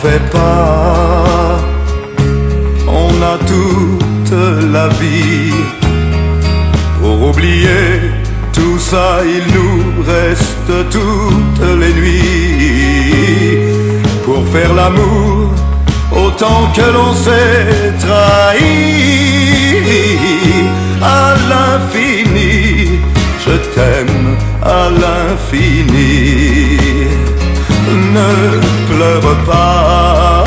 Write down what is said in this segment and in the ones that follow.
fais pas, on a toute la vie. Pour oublier tout ça, il nous reste toutes les nuits. Pour faire l'amour, autant que l'on s'est trahi. À l'infini, je t'aime à l'infini. Ne pleure pas,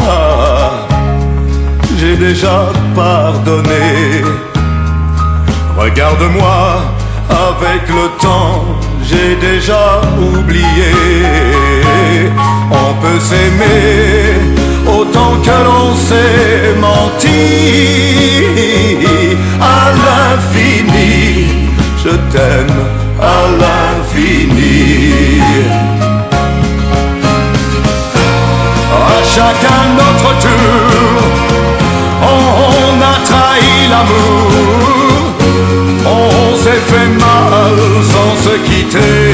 j'ai déjà pardonné. Regarde-moi, avec le temps, j'ai déjà oublié. On peut s'aimer autant que l'on s'est menti. À l'infini, je t'aime à l'infini. À chacun notre tour, on a trahi l'amour. On s'est fait mal sans se quitter.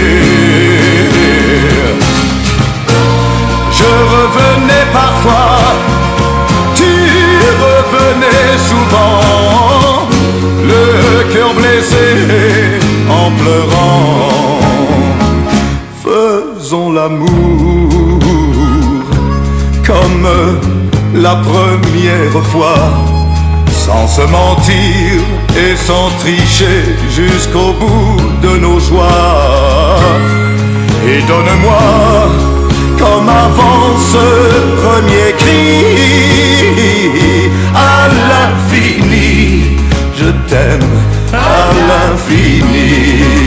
Je revenais parfois, tu revenais souvent, le cœur blessé en pleurant. Faisons l'amour comme la première fois, sans se mentir et sans tricher, jusqu'au bout de nos joies. Et donne-moi, comme avant ce premier cri, à l'infini, je t'aime à l'infini.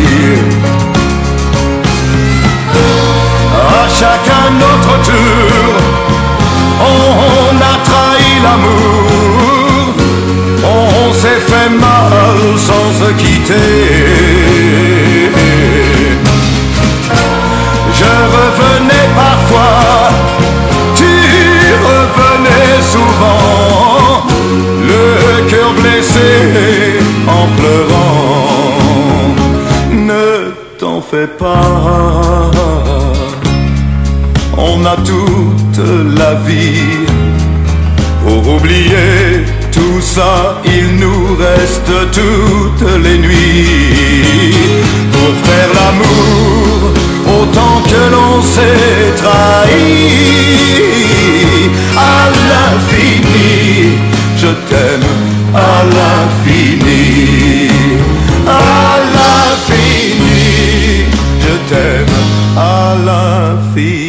À chacun notre tour, on a trahi l'amour. On s'est fait mal sans se quitter. Je revenais parfois, tu revenais souvent, le cœur blessé en pleurant. Ne t'en fais pas, on a toute la vie. Pour oublier tout ça, il nous reste toutes les nuits. Pour faire l'amour, autant que l'on s'est trahi. À l'infini, je t'aime à l'infini. À l'infini, je t'aime à l'infini.